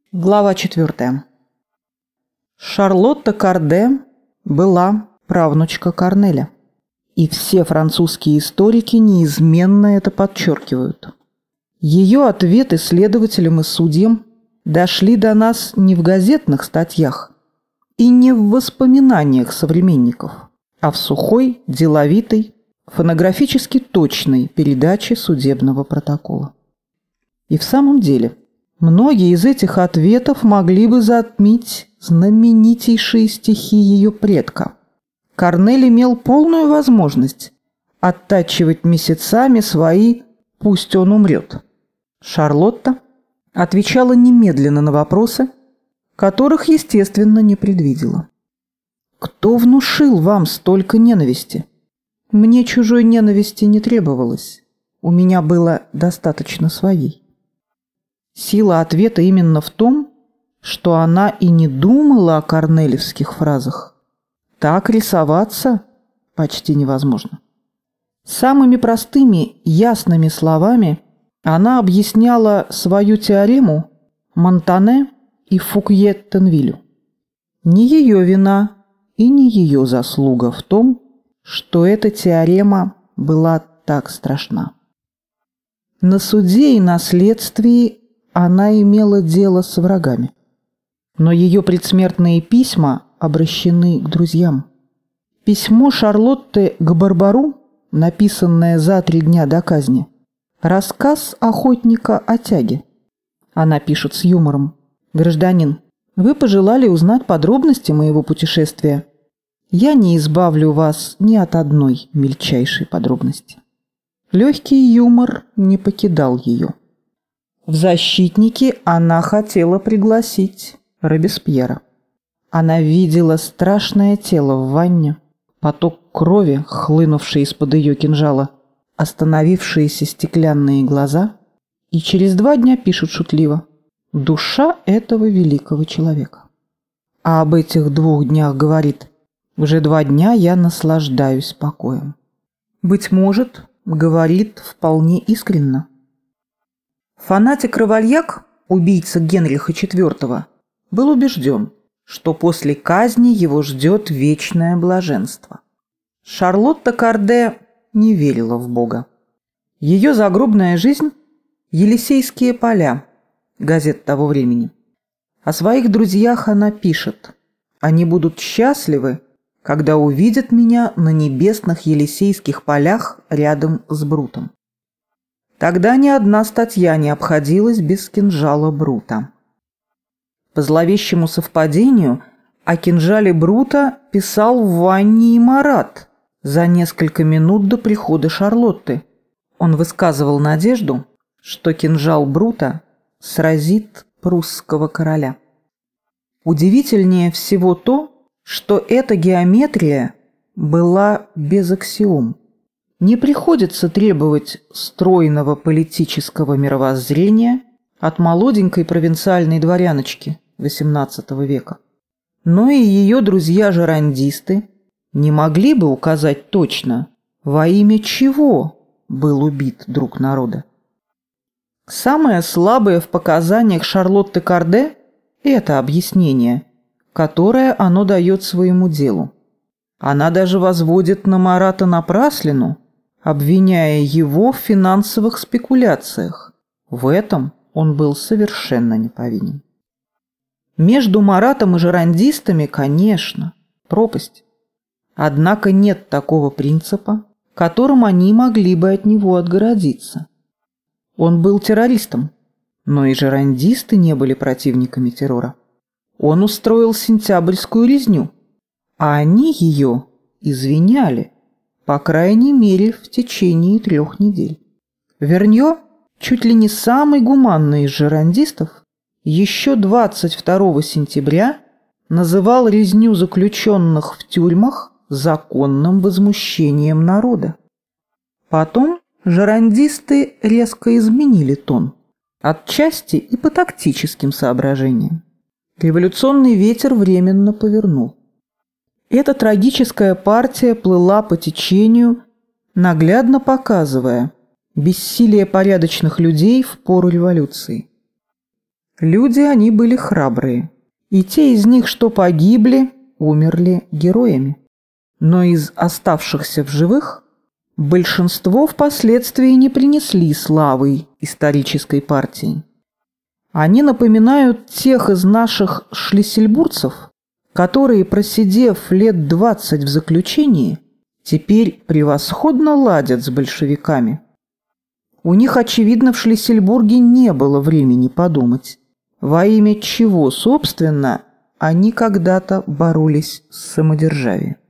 Глава 4. Шарлотта Корде была правнучка Корнеля. И все французские историки неизменно это подчеркивают. Ее ответы следователям и судьям дошли до нас не в газетных статьях и не в воспоминаниях современников, а в сухой, деловитой, фонографически точной передаче судебного протокола. И в самом деле, многие из этих ответов могли бы затмить знаменитейшие стихи ее предка. Корнель имел полную возможность оттачивать месяцами свои «пусть он умрет». Шарлотта отвечала немедленно на вопросы, которых, естественно, не предвидела. «Кто внушил вам столько ненависти?» «Мне чужой ненависти не требовалось. У меня было достаточно своей». Сила ответа именно в том, что она и не думала о корнелевских фразах. Так рисоваться почти невозможно. Самыми простыми, ясными словами она объясняла свою теорему Монтане и Фукье-Тенвилю. Не ее вина и не ее заслуга в том, что эта теорема была так страшна. На суде и на следствии она имела дело с врагами. Но ее предсмертные письма обращены к друзьям. Письмо Шарлотты к Барбару, написанное за 3 дня до казни, рассказ охотника о тяге. Она пишет с юмором: «Гражданин, вы пожелали узнать подробности моего путешествия. Я не избавлю вас ни от одной мельчайшей подробности». Легкий юмор не покидал ее. В защитники она хотела пригласить Робеспьера. Она видела страшное тело в ванне, поток крови, хлынувший из-под ее кинжала, остановившиеся стеклянные глаза, и через 2 дня пишут шутливо: «Душа этого великого человека». А об этих 2 днях говорит: «Уже 2 дня я наслаждаюсь покоем». Быть может, говорит вполне искренно. Фанатик-равальяк, убийца Генриха IV, был убежден, что после казни его ждет вечное блаженство. Шарлотта Корде не верила в Бога. Ее загробная жизнь – Елисейские поля, газет того времени. О своих друзьях она пишет: «Они будут счастливы, когда увидят меня на небесных Елисейских полях рядом с Брутом». Тогда ни одна статья не обходилась без кинжала Брута. По зловещему совпадению о кинжале Брута писал в ванне и Марат за несколько минут до прихода Шарлотты. Он высказывал надежду, что кинжал Брута сразит прусского короля. Удивительнее всего то, что эта геометрия была без аксиом. Не приходится требовать стройного политического мировоззрения от молоденькой провинциальной дворяночки XVIII века. Но и ее друзья-жерандисты не могли бы указать точно, во имя чего был убит друг народа. Самое слабое в показаниях Шарлотты Корде – это объяснение, которое оно дает своему делу. Она даже возводит на Марата напраслину, обвиняя его в финансовых спекуляциях. В этом он был совершенно не повинен. Между Маратом и жерандистами, конечно, пропасть. Однако нет такого принципа, которым они могли бы от него отгородиться. Он был террористом, но и жерандисты не были противниками террора. Он устроил сентябрьскую резню, а они ее извиняли, по крайней мере, в течение 3 недель. Верньё, чуть ли не самый гуманный из жерандистов, еще 22 сентября называл резню заключенных в тюрьмах законным возмущением народа. Потом жерандисты резко изменили тон, отчасти и по тактическим соображениям. Революционный ветер временно повернул. Эта трагическая партия плыла по течению, наглядно показывая бессилие порядочных людей в пору революции. Люди они были храбрые, и те из них, что погибли, умерли героями. Но из оставшихся в живых большинство впоследствии не принесли славы исторической партии. Они напоминают тех из наших шлиссельбургцев, которые, просидев лет 20 в заключении, теперь превосходно ладят с большевиками. У них, очевидно, в Шлиссельбурге не было времени подумать, во имя чего, собственно, они когда-то боролись с самодержавием.